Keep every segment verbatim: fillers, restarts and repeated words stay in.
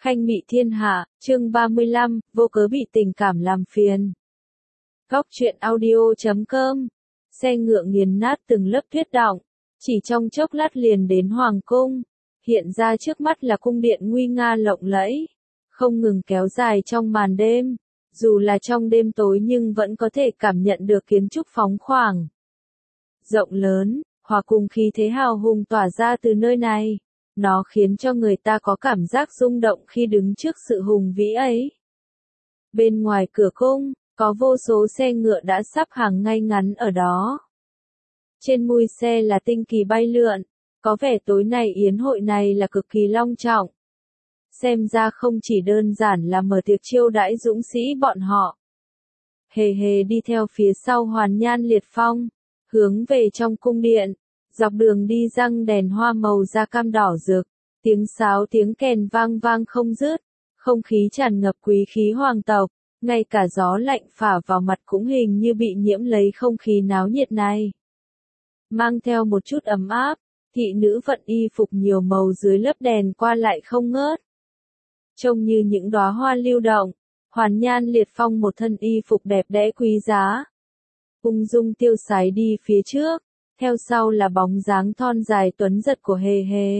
Khanh Mị Thiên Hạ, chương ba mươi lăm, vô cớ bị tình cảm làm phiền. Góc truyện audio chấm com. Xe ngựa nghiền nát từng lớp tuyết đọng, chỉ trong chốc lát liền đến hoàng cung. Hiện ra trước mắt là cung điện nguy nga lộng lẫy, không ngừng kéo dài trong màn đêm. Dù là trong đêm tối nhưng vẫn có thể cảm nhận được kiến trúc phóng khoáng, rộng lớn, hòa cùng khí thế hào hùng tỏa ra từ nơi này. Nó khiến cho người ta có cảm giác rung động khi đứng trước sự hùng vĩ ấy. Bên ngoài cửa cung, có vô số xe ngựa đã sắp hàng ngay ngắn ở đó. Trên mui xe là tinh kỳ bay lượn, có vẻ tối nay yến hội này là cực kỳ long trọng. Xem ra không chỉ đơn giản là mở tiệc chiêu đãi dũng sĩ bọn họ. Hề hề đi theo phía sau Hoàn Nhan Liệt Phong, hướng về trong cung điện. Dọc đường đi răng đèn hoa màu da cam đỏ rực, tiếng sáo tiếng kèn vang vang không dứt, không khí tràn ngập quý khí hoàng tộc, ngay cả gió lạnh phả vào mặt cũng hình như bị nhiễm lấy không khí náo nhiệt này. Mang theo một chút ấm áp, thị nữ vận y phục nhiều màu dưới lớp đèn qua lại không ngớt. Trông như những đóa hoa lưu động, Hoàn Nhan Liệt Phong một thân y phục đẹp đẽ quý giá. Ung dung tiêu sái đi phía trước. Theo sau là bóng dáng thon dài tuấn giật của Hề Hề.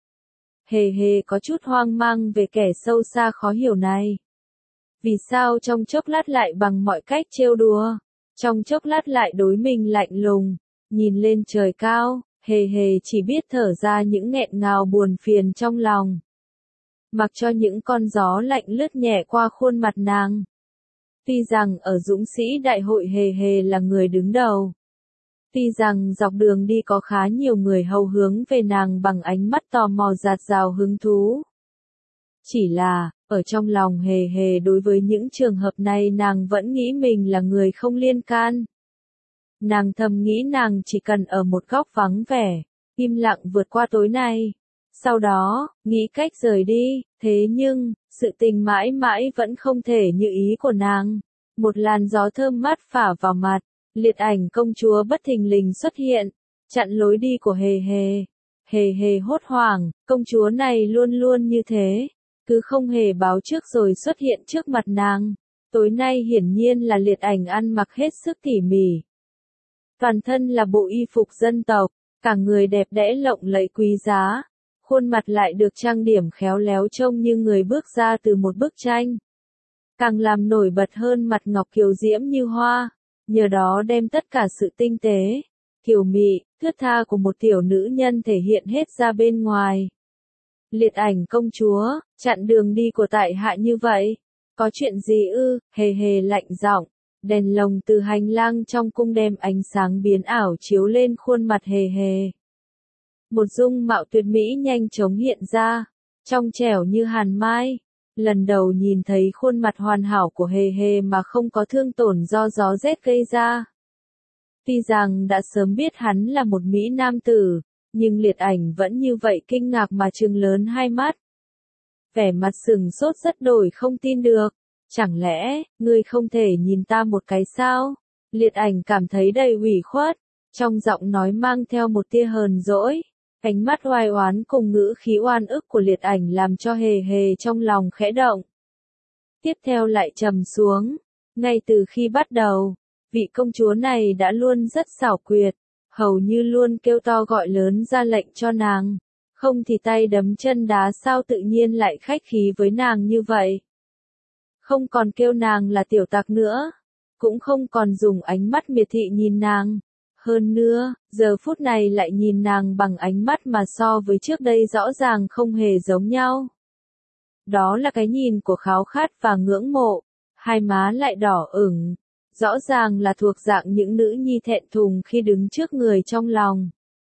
Hề Hề có chút hoang mang về kẻ sâu xa khó hiểu này. Vì sao trong chốc lát lại bằng mọi cách trêu đùa, trong chốc lát lại đối mình lạnh lùng, nhìn lên trời cao, Hề Hề chỉ biết thở ra những nghẹn ngào buồn phiền trong lòng. Mặc cho những con gió lạnh lướt nhẹ qua khuôn mặt nàng. Tuy rằng ở dũng sĩ đại hội Hề Hề là người đứng đầu. Tuy rằng dọc đường đi có khá nhiều người hầu hướng về nàng bằng ánh mắt tò mò dạt dào hứng thú. Chỉ là, ở trong lòng Hề Hề đối với những trường hợp này nàng vẫn nghĩ mình là người không liên can. Nàng thầm nghĩ nàng chỉ cần ở một góc vắng vẻ, im lặng vượt qua tối nay. Sau đó, nghĩ cách rời đi, thế nhưng, sự tình mãi mãi vẫn không thể như ý của nàng. Một làn gió thơm mát phả vào mặt. Liệt ảnh công chúa bất thình lình xuất hiện, chặn lối đi của Hề Hề. Hề Hề hốt hoảng, công chúa này luôn luôn như thế, cứ không hề báo trước rồi xuất hiện trước mặt nàng. Tối nay hiển nhiên là liệt ảnh ăn mặc hết sức tỉ mỉ. Toàn thân là bộ y phục dân tộc, cả người đẹp đẽ lộng lẫy quý giá, khuôn mặt lại được trang điểm khéo léo trông như người bước ra từ một bức tranh. Càng làm nổi bật hơn mặt ngọc kiều diễm như hoa. Nhờ đó đem tất cả sự tinh tế, kiều mị, thướt tha của một tiểu nữ nhân thể hiện hết ra bên ngoài. Liệt ảnh công chúa, chặn đường đi của tại hạ như vậy, có chuyện gì ư? Hề Hề lạnh giọng, đèn lồng từ hành lang trong cung đem ánh sáng biến ảo chiếu lên khuôn mặt Hề Hề. Một dung mạo tuyệt mỹ nhanh chóng hiện ra, trong trẻo như hàn mai. Lần đầu nhìn thấy khuôn mặt hoàn hảo của Hề Hề mà không có thương tổn do gió rét gây ra. Tuy rằng đã sớm biết hắn là một mỹ nam tử, nhưng liệt ảnh vẫn như vậy kinh ngạc mà trừng lớn hai mắt. Vẻ mặt sừng sốt rất đổi không tin được. Chẳng lẽ, ngươi không thể nhìn ta một cái sao? Liệt ảnh cảm thấy đầy ủy khuất, trong giọng nói mang theo một tia hờn dỗi. Ánh mắt oai oán cùng ngữ khí oan ức của liệt ảnh làm cho Hề Hề trong lòng khẽ động. Tiếp theo lại trầm xuống. Ngay từ khi bắt đầu, vị công chúa này đã luôn rất xảo quyệt, hầu như luôn kêu to gọi lớn ra lệnh cho nàng. Không thì tay đấm chân đá sao tự nhiên lại khách khí với nàng như vậy. Không còn kêu nàng là tiểu tặc nữa, cũng không còn dùng ánh mắt miệt thị nhìn nàng. Hơn nữa, giờ phút này lại nhìn nàng bằng ánh mắt mà so với trước đây rõ ràng không hề giống nhau. Đó là cái nhìn của khao khát và ngưỡng mộ, hai má lại đỏ ửng, rõ ràng là thuộc dạng những nữ nhi thẹn thùng khi đứng trước người trong lòng.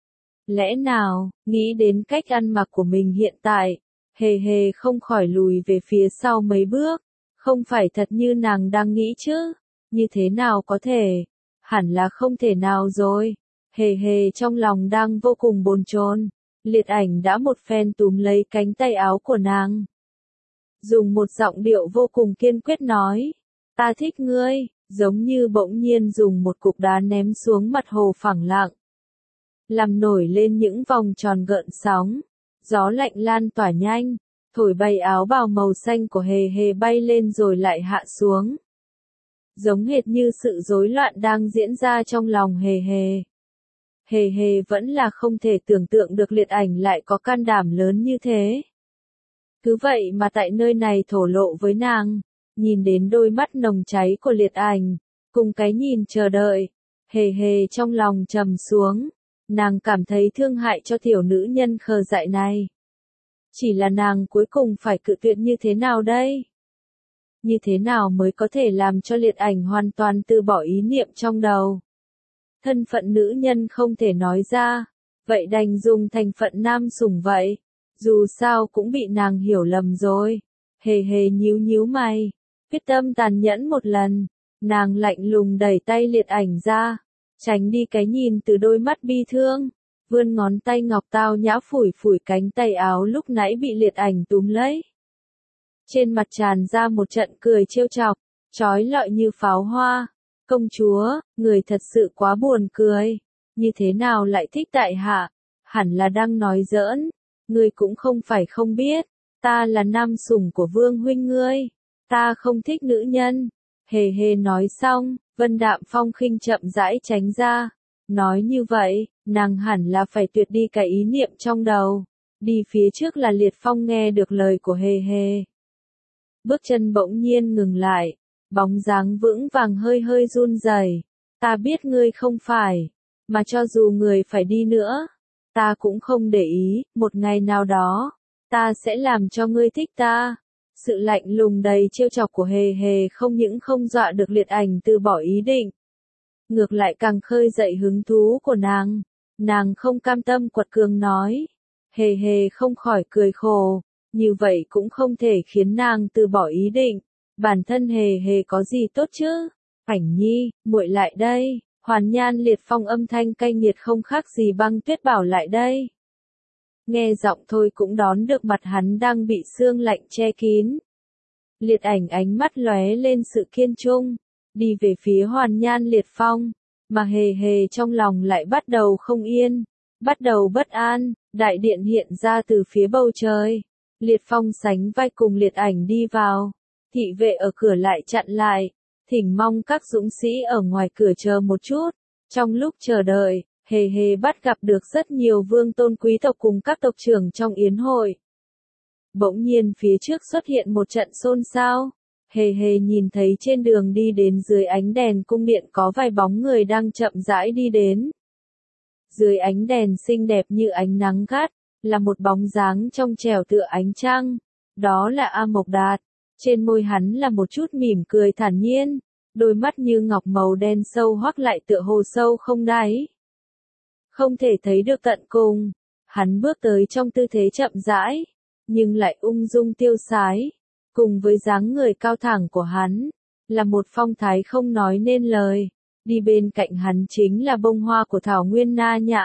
Lẽ nào, nghĩ đến cách ăn mặc của mình hiện tại, Hề Hề không khỏi lùi về phía sau mấy bước, không phải thật như nàng đang nghĩ chứ, như thế nào có thể? Hẳn là không thể nào rồi. Hề Hề trong lòng đang vô cùng bồn chồn. Liệt ảnh đã một phen túm lấy cánh tay áo của nàng. Dùng một giọng điệu vô cùng kiên quyết nói. Ta thích ngươi, giống như bỗng nhiên dùng một cục đá ném xuống mặt hồ phẳng lặng. Làm nổi lên những vòng tròn gợn sóng. Gió lạnh lan tỏa nhanh. thổi bay áo bào màu xanh của Hề Hề bay lên rồi lại hạ xuống. Giống hệt như sự rối loạn đang diễn ra trong lòng Hề Hề. Hề Hề vẫn là không thể tưởng tượng được Liệt Ảnh lại có can đảm lớn như thế. Cứ vậy mà tại nơi này thổ lộ với nàng, nhìn đến đôi mắt nồng cháy của Liệt Ảnh, cùng cái nhìn chờ đợi, Hề Hề trong lòng trầm xuống, nàng cảm thấy thương hại cho tiểu nữ nhân khờ dại này. Chỉ là nàng cuối cùng phải cự tuyệt như thế nào đây? Như thế nào mới có thể làm cho Liệt Ảnh hoàn toàn từ bỏ ý niệm trong đầu? Thân phận nữ nhân không thể nói ra, vậy đành dùng thành phận nam sủng vậy. Dù sao cũng bị nàng hiểu lầm rồi. Hề Hề nhíu nhíu mày, quyết tâm tàn nhẫn một lần, nàng lạnh lùng đẩy tay Liệt Ảnh ra, tránh đi cái nhìn từ đôi mắt bi thương, vươn ngón tay ngọc tao nhã phủi phủi cánh tay áo lúc nãy bị Liệt Ảnh túm lấy. Trên mặt tràn ra một trận cười trêu chọc, chói lọi như pháo hoa. Công chúa, người thật sự quá buồn cười, như thế nào lại thích tại hạ, hẳn là đang nói giỡn, ngươi cũng không phải không biết, ta là nam sủng của vương huynh ngươi, ta không thích nữ nhân. Hề Hề nói xong, Vân Đạm Phong khinh chậm rãi tránh ra, nói như vậy, nàng hẳn là phải tuyệt đi cái ý niệm trong đầu, đi phía trước là Liệt Phong nghe được lời của Hề Hề. Bước chân bỗng nhiên ngừng lại. Bóng dáng vững vàng hơi hơi run rẩy. Ta biết ngươi không phải, mà cho dù người phải đi nữa, ta cũng không để ý, một ngày nào đó, ta sẽ làm cho ngươi thích ta. Sự lạnh lùng đầy trêu chọc của Hề Hề không những không dọa được Liệt Ảnh từ bỏ ý định, ngược lại càng khơi dậy hứng thú của nàng. Nàng không cam tâm quật cường nói. Hề Hề không khỏi cười khổ, như vậy cũng không thể khiến nàng từ bỏ ý định. Bản thân Hề Hề có gì tốt chứ? Ảnh nhi, muội lại đây. Hoàn Nhan Liệt Phong âm thanh cay nghiệt không khác gì Băng Tuyết bảo lại đây. Nghe giọng thôi cũng đón được mặt hắn đang bị sương lạnh che kín. Liệt Ảnh ánh mắt lóe lên sự kiên trung, đi về phía Hoàn Nhan Liệt Phong, mà Hề Hề trong lòng lại bắt đầu không yên, bắt đầu bất an. Đại điện hiện ra từ phía bầu trời. Liệt Phong sánh vai cùng Liệt Ảnh đi vào. Thị vệ ở cửa lại chặn lại, thỉnh mong các dũng sĩ ở ngoài cửa chờ một chút. Trong lúc chờ đợi, Hề Hề bắt gặp được rất nhiều vương tôn quý tộc cùng các tộc trưởng trong yến hội. Bỗng nhiên phía trước xuất hiện một trận xôn xao. Hề Hề nhìn thấy trên đường đi đến dưới ánh đèn cung điện có vài bóng người đang chậm rãi đi đến. Dưới ánh đèn xinh đẹp như ánh nắng gắt, là một bóng dáng trong trẻo tựa ánh trăng. Đó là A Mộc Đạt. Trên môi hắn là một chút mỉm cười thản nhiên, đôi mắt như ngọc màu đen sâu hoắc lại tựa hồ sâu không đáy. Không thể thấy được tận cùng, hắn bước tới trong tư thế chậm rãi, nhưng lại ung dung tiêu sái, cùng với dáng người cao thẳng của hắn, là một phong thái không nói nên lời, đi bên cạnh hắn chính là bông hoa của thảo nguyên na nhã.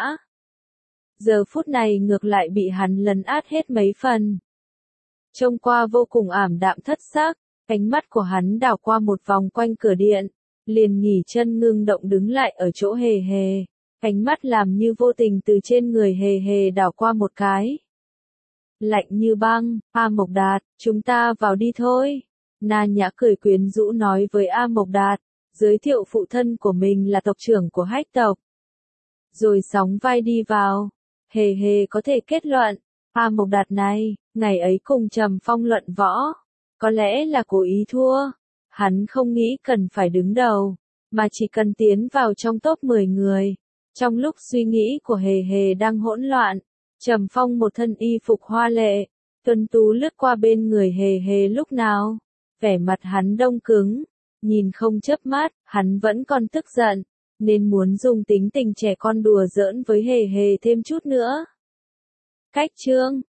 Giờ phút này ngược lại bị hắn lấn át hết mấy phần. Trông qua vô cùng ảm đạm thất sắc, ánh mắt của hắn đảo qua một vòng quanh cửa điện, liền nghỉ chân ngưng động đứng lại ở chỗ Hề Hề, ánh mắt làm như vô tình từ trên người Hề Hề đảo qua một cái. Lạnh như băng, A Mộc Đạt, chúng ta vào đi thôi. Na Nhã cười quyến rũ nói với A Mộc Đạt, giới thiệu phụ thân của mình là tộc trưởng của Hách tộc. Rồi sóng vai đi vào, Hề Hề có thể kết luận. A Mộc Đạt này, ngày ấy cùng Trầm Phong luận võ, có lẽ là cố ý thua, hắn không nghĩ cần phải đứng đầu, mà chỉ cần tiến vào trong top mười người. Trong lúc suy nghĩ của Hề Hề đang hỗn loạn, Trầm Phong một thân y phục hoa lệ, tuấn tú lướt qua bên người Hề Hề lúc nào, vẻ mặt hắn đông cứng, nhìn không chớp mắt, hắn vẫn còn tức giận, nên muốn dùng tính tình trẻ con đùa giỡn với Hề Hề thêm chút nữa. Cách chương